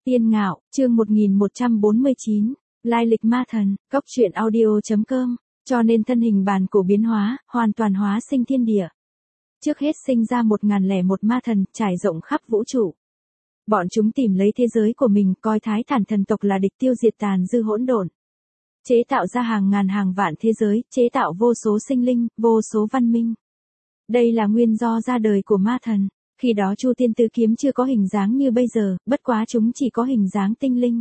Tiên Ngạo, chương 1149, Lai lịch ma thần, Cốc truyện audio.com, cho nên thân hình bàn cổ biến hóa, hoàn toàn hóa sinh thiên địa. Trước hết sinh ra 1001 ma thần, trải rộng khắp vũ trụ. Bọn chúng tìm lấy thế giới của mình, coi Thái Thản thần tộc là địch, tiêu diệt tàn dư hỗn độn. Chế tạo ra hàng ngàn hàng vạn thế giới, chế tạo vô số sinh linh, vô số văn minh. Đây là nguyên do ra đời của ma thần. Khi đó Chu Tiên Tứ Kiếm chưa có hình dáng như bây giờ, bất quá chúng chỉ có hình dáng tinh linh.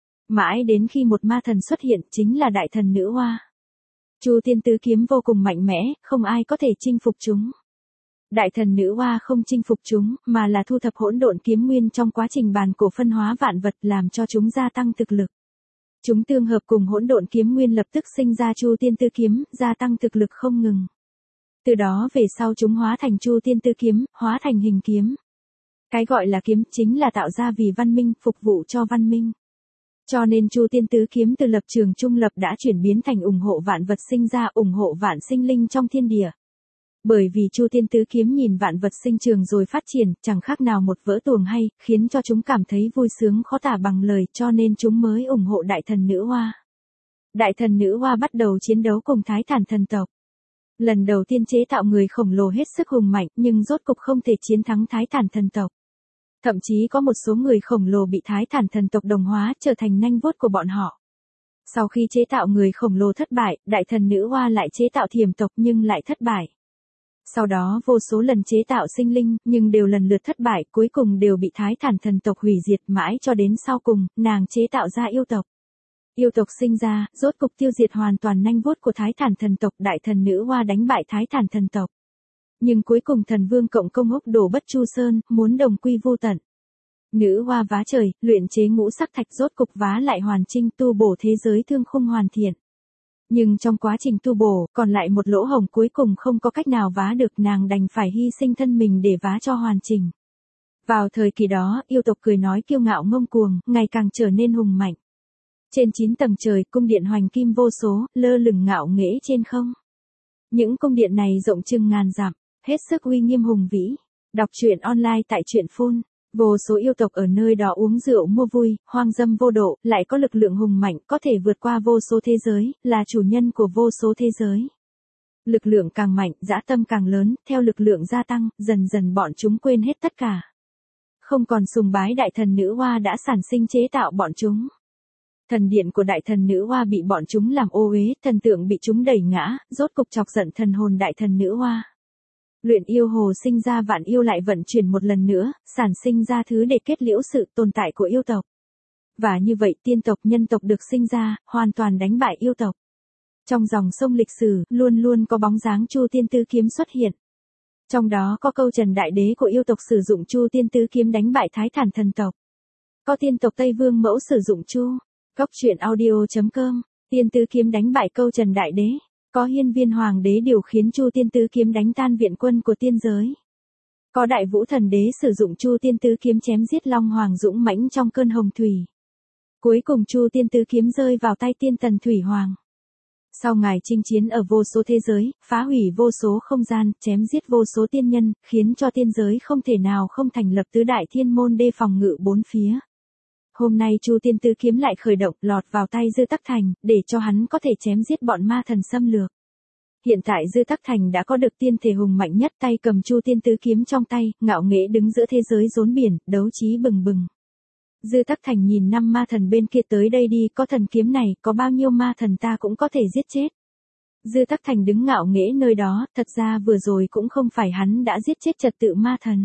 Mãi đến khi một ma thần xuất hiện, chính là đại thần nữ hoa. Chu Tiên Tứ Kiếm vô cùng mạnh mẽ, không ai có thể chinh phục chúng. Đại thần nữ hoa không chinh phục chúng, mà là thu thập hỗn độn kiếm nguyên trong quá trình bàn cổ phân hóa vạn vật, làm cho chúng gia tăng thực lực. Chúng tương hợp cùng hỗn độn kiếm nguyên lập tức sinh ra Chu Tiên Tứ Kiếm, gia tăng thực lực không ngừng. Từ đó về sau chúng hóa thành Chu Tiên Tứ Kiếm, hóa thành hình kiếm. Cái gọi là kiếm chính là tạo ra vì văn minh, phục vụ cho văn minh. Cho nên Chu Tiên Tứ Kiếm từ lập trường trung lập đã chuyển biến thành ủng hộ vạn vật sinh ra, ủng hộ vạn sinh linh trong thiên địa. Bởi vì Chu Tiên Tứ Kiếm nhìn vạn vật sinh trường rồi phát triển, chẳng khác nào một vở tuồng hay, khiến cho chúng cảm thấy vui sướng khó tả bằng lời, cho nên chúng mới ủng hộ đại thần nữ hoa. Đại thần nữ hoa bắt đầu chiến đấu cùng Thái Thản thần tộc. Lần đầu tiên chế tạo người khổng lồ hết sức hùng mạnh, nhưng rốt cục không thể chiến thắng Thái Thản thần tộc. Thậm chí có một số người khổng lồ bị Thái Thản thần tộc đồng hóa, trở thành nanh vuốt của bọn họ. Sau khi chế tạo người khổng lồ thất bại, đại thần nữ hoa lại chế tạo thiểm tộc nhưng lại thất bại. Sau đó vô số lần chế tạo sinh linh, nhưng đều lần lượt thất bại, cuối cùng đều bị Thái Thản thần tộc hủy diệt, mãi cho đến sau cùng, nàng chế tạo ra yêu tộc. Yêu tộc sinh ra, rốt cục tiêu diệt hoàn toàn nanh vuốt của Thái Thản thần tộc, đại thần nữ hoa đánh bại Thái Thản thần tộc. Nhưng cuối cùng thần vương cộng công húc đổ Bất Chu Sơn, muốn đồng quy vô tận. Nữ hoa vá trời, luyện chế ngũ sắc thạch, rốt cục vá lại hoàn chỉnh, tu bổ thế giới thương khung hoàn thiện. Nhưng trong quá trình tu bổ, còn lại một lỗ hổng, cuối cùng không có cách nào vá được, nàng đành phải hy sinh thân mình để vá cho hoàn chỉnh. Vào thời kỳ đó, yêu tộc cười nói kiêu ngạo ngông cuồng, ngày càng trở nên hùng mạnh. Trên 9 tầng trời, cung điện hoành kim vô số, lơ lửng ngạo nghễ trên không. Những cung điện này rộng chừng ngàn dặm, hết sức uy nghiêm hùng vĩ. Đọc truyện online tại truyện phun. Vô số yêu tộc ở nơi đó uống rượu mua vui, hoang dâm vô độ, lại có lực lượng hùng mạnh, có thể vượt qua vô số thế giới, là chủ nhân của vô số thế giới. Lực lượng càng mạnh, dã tâm càng lớn, theo lực lượng gia tăng, dần dần bọn chúng quên hết tất cả. Không còn sùng bái đại thần nữ hoa đã sản sinh chế tạo bọn chúng. Thần điện của đại thần nữ hoa bị bọn chúng làm ô uế, thần tượng bị chúng đẩy ngã, rốt cục chọc giận thần hồn đại thần nữ hoa. Luyện yêu hồ sinh ra vạn yêu lại vận chuyển một lần nữa, sản sinh ra thứ để kết liễu sự tồn tại của yêu tộc. Và như vậy tiên tộc nhân tộc được sinh ra, hoàn toàn đánh bại yêu tộc. Trong dòng sông lịch sử, luôn luôn có bóng dáng Chu Tiên Tứ Kiếm xuất hiện. Trong đó có câu Trần Đại Đế của yêu tộc sử dụng Chu Tiên Tứ Kiếm đánh bại Thái Thản thần tộc. Có tiên tộc Tây Vương Mẫu sử dụng Chu. Cốc truyện audio.com, Tiên Tứ Kiếm đánh bại câu Trần Đại Đế. Có Hiên Viên Hoàng đế điều khiến Chu Tiên Tứ Kiếm đánh tan viện quân của tiên giới. Có Đại Vũ Thần đế sử dụng Chu Tiên Tứ Kiếm chém giết Long Hoàng dũng mãnh trong cơn hồng thủy. Cuối cùng Chu Tiên Tứ Kiếm rơi vào tay tiên Tần Thủy Hoàng. Sau ngài chinh chiến ở vô số thế giới, phá hủy vô số không gian, chém giết vô số tiên nhân, khiến cho tiên giới không thể nào không thành lập tứ đại thiên môn đê phòng ngự bốn phía. Hôm nay Chu Tiên Tứ Kiếm lại khởi động, lọt vào tay Dư Tắc Thành, để cho hắn có thể chém giết bọn ma thần xâm lược. Hiện tại Dư Tắc Thành đã có được tiên thể hùng mạnh nhất, tay cầm Chu Tiên Tứ Kiếm trong tay, ngạo nghễ đứng giữa thế giới rốn biển, đấu trí bừng bừng. Dư Tắc Thành nhìn năm ma thần bên kia tới đây đi, có thần kiếm này, có bao nhiêu ma thần ta cũng có thể giết chết. Dư Tắc Thành đứng ngạo nghễ nơi đó, thật ra vừa rồi cũng không phải hắn đã giết chết trật tự ma thần.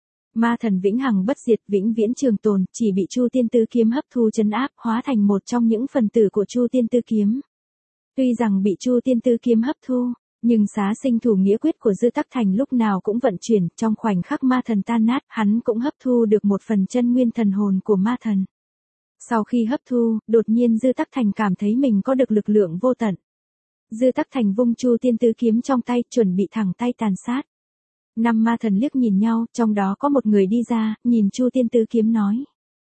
Ma thần vĩnh hằng bất diệt, vĩnh viễn trường tồn, chỉ bị Chu Tiên Tứ Kiếm hấp thu trấn áp, hóa thành một trong những phần tử của Chu Tiên Tứ Kiếm. Tuy rằng bị Chu Tiên Tứ Kiếm hấp thu, nhưng xá sinh thủ nghĩa quyết của Dư Tắc Thành lúc nào cũng vận chuyển, trong khoảnh khắc ma thần tan nát, hắn cũng hấp thu được một phần chân nguyên thần hồn của ma thần. Sau khi hấp thu, đột nhiên Dư Tắc Thành cảm thấy mình có được lực lượng vô tận. Dư Tắc Thành vung Chu Tiên Tứ Kiếm trong tay, chuẩn bị thẳng tay tàn sát. Năm ma thần liếc nhìn nhau, trong đó có một người đi ra, nhìn Chu Tiên Tứ Kiếm nói.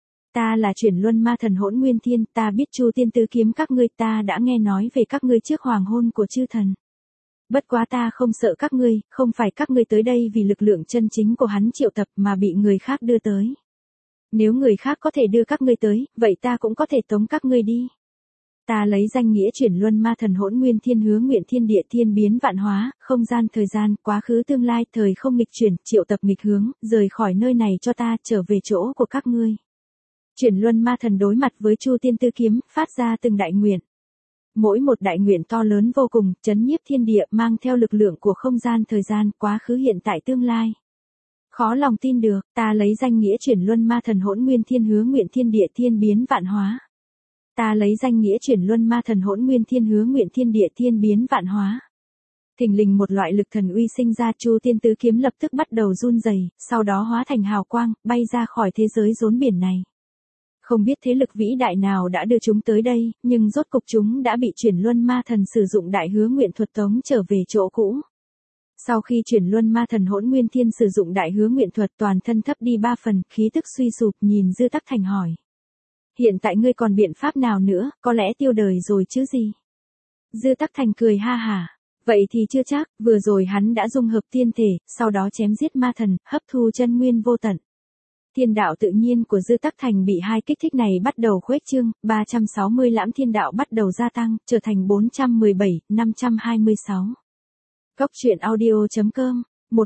Ta là Chuyển Luân ma thần Hỗn Nguyên Thiên, ta biết Chu Tiên Tứ Kiếm các ngươi, ta đã nghe nói về các ngươi trước hoàng hôn của chư thần. Bất quá ta không sợ các ngươi, không phải các ngươi tới đây vì lực lượng chân chính của hắn triệu tập mà bị người khác đưa tới. Nếu người khác có thể đưa các ngươi tới, vậy ta cũng có thể tống các ngươi đi. Ta lấy danh nghĩa chuyển luân ma thần hỗn nguyên thiên hứa nguyện thiên địa thiên biến vạn hóa, không gian thời gian, quá khứ tương lai, thời không nghịch chuyển, triệu tập nghịch hướng, rời khỏi nơi này cho ta, trở về chỗ của các ngươi. Chuyển luân ma thần đối mặt với Chu Tiên Tư kiếm, phát ra từng đại nguyện. Mỗi một đại nguyện to lớn vô cùng, chấn nhiếp thiên địa, mang theo lực lượng của không gian thời gian, quá khứ hiện tại tương lai. Khó lòng tin được, ta lấy danh nghĩa chuyển luân ma thần hỗn nguyên thiên hứa nguyện thiên địa thiên biến vạn hóa. Ta lấy danh nghĩa chuyển luân ma thần hỗn nguyên thiên hứa nguyện thiên địa thiên biến vạn hóa. Thình lình một loại lực thần uy sinh ra, Chu Tiên Tứ kiếm lập tức bắt đầu run rẩy, sau đó hóa thành hào quang, bay ra khỏi thế giới rốn biển này. Không biết thế lực vĩ đại nào đã đưa chúng tới đây, nhưng rốt cục chúng đã bị chuyển luân ma thần sử dụng đại hứa nguyện thuật tống trở về chỗ cũ. Sau khi chuyển luân ma thần hỗn nguyên thiên sử dụng đại hứa nguyện thuật, toàn thân thấp đi 3 phần, khí tức suy sụp, nhìn Dư Tắc Thành hỏi. Hiện tại ngươi còn biện pháp nào nữa, có lẽ tiêu đời rồi chứ gì? Dư Tắc Thành cười ha hả. Vậy thì chưa chắc, vừa rồi hắn đã dung hợp tiên thể, sau đó chém giết ma thần, hấp thu chân nguyên vô tận. Thiên đạo tự nhiên của Dư Tắc Thành bị hai kích thích này bắt đầu khuếch trương, 360 lãm thiên đạo bắt đầu gia tăng, trở thành 417, 526. Cốc truyện audio.com,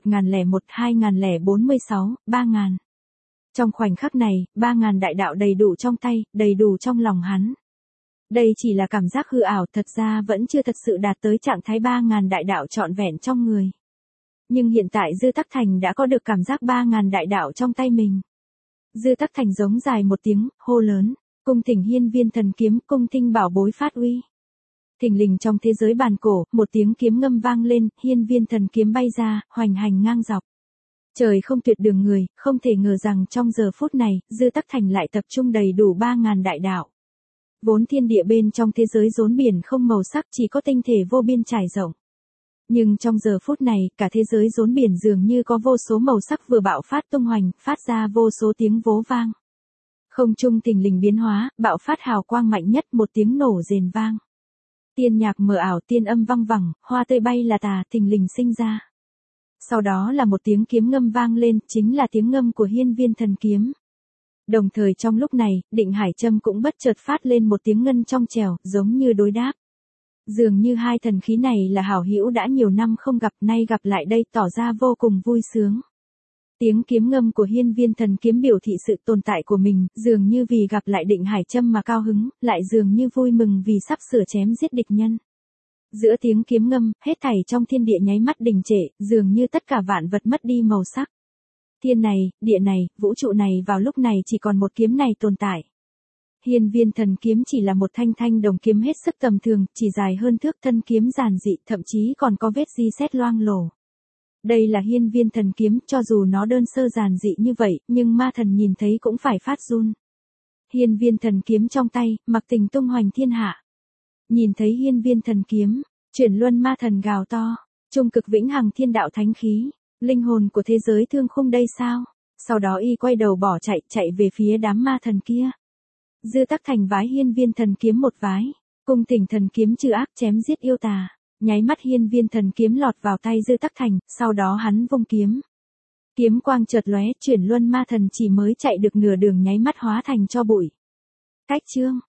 1001-2046, 3000. Trong khoảnh khắc này, 3000 đại đạo đầy đủ trong tay, đầy đủ trong lòng hắn. Đây chỉ là cảm giác hư ảo, thật ra vẫn chưa thật sự đạt tới trạng thái 3000 đại đạo trọn vẹn trong người. Nhưng hiện tại Dư Tắc Thành đã có được cảm giác 3000 đại đạo trong tay mình. Dư Tắc Thành giống dài một tiếng, hô lớn, cung thỉnh hiên viên thần kiếm, cung thinh bảo bối phát uy. Thình lình trong thế giới bàn cổ, một tiếng kiếm ngâm vang lên, hiên viên thần kiếm bay ra, hoành hành ngang dọc. Trời không tuyệt đường người, không thể ngờ rằng trong giờ phút này, Dư Tắc Thành lại tập trung đầy đủ 3000 đại đạo. Vốn thiên địa bên trong thế giới rốn biển không màu sắc, chỉ có tinh thể vô biên trải rộng. Nhưng trong giờ phút này, cả thế giới rốn biển dường như có vô số màu sắc vừa bạo phát tung hoành, phát ra vô số tiếng vố vang. Không trung thình lình biến hóa, bạo phát hào quang mạnh nhất, một tiếng nổ rền vang. Tiên nhạc mờ ảo, tiên âm văng vẳng, hoa tươi bay là tà, thình lình sinh ra. Sau đó là một tiếng kiếm ngâm vang lên, chính là tiếng ngâm của hiên viên thần kiếm. Đồng thời trong lúc này, Định Hải Châm cũng bất chợt phát lên một tiếng ngân trong trẻo, giống như đối đáp. Dường như hai thần khí này là hảo hữu đã nhiều năm không gặp, nay gặp lại đây tỏ ra vô cùng vui sướng. Tiếng kiếm ngâm của hiên viên thần kiếm biểu thị sự tồn tại của mình, dường như vì gặp lại Định Hải Châm mà cao hứng, lại dường như vui mừng vì sắp sửa chém giết địch nhân. Giữa tiếng kiếm ngâm, hết thảy trong thiên địa nháy mắt đình trệ, dường như tất cả vạn vật mất đi màu sắc. Thiên này, địa này, vũ trụ này vào lúc này chỉ còn một kiếm này tồn tại. Hiên viên thần kiếm chỉ là một thanh thanh đồng kiếm hết sức tầm thường, chỉ dài hơn thước, thân kiếm giản dị, thậm chí còn có vết ri sét loang lổ. Đây là hiên viên thần kiếm, cho dù nó đơn sơ giản dị như vậy, nhưng ma thần nhìn thấy cũng phải phát run. Hiên viên thần kiếm trong tay, mặc tình tung hoành thiên hạ. Nhìn thấy hiên viên thần kiếm, chuyển luân ma thần gào to, trung cực vĩnh hằng thiên đạo thánh khí, linh hồn của thế giới thương khung đây sao? Sau đó y quay đầu bỏ chạy về phía đám ma thần kia. Dư Tắc Thành vái hiên viên thần kiếm một vái, cung thỉnh thần kiếm trừ ác chém giết yêu tà. Nháy mắt hiên viên thần kiếm lọt vào tay Dư Tắc Thành, sau đó hắn vung kiếm. Kiếm quang chợt lóe, chuyển luân ma thần chỉ mới chạy được nửa đường nháy mắt hóa thành tro bụi. Cách chương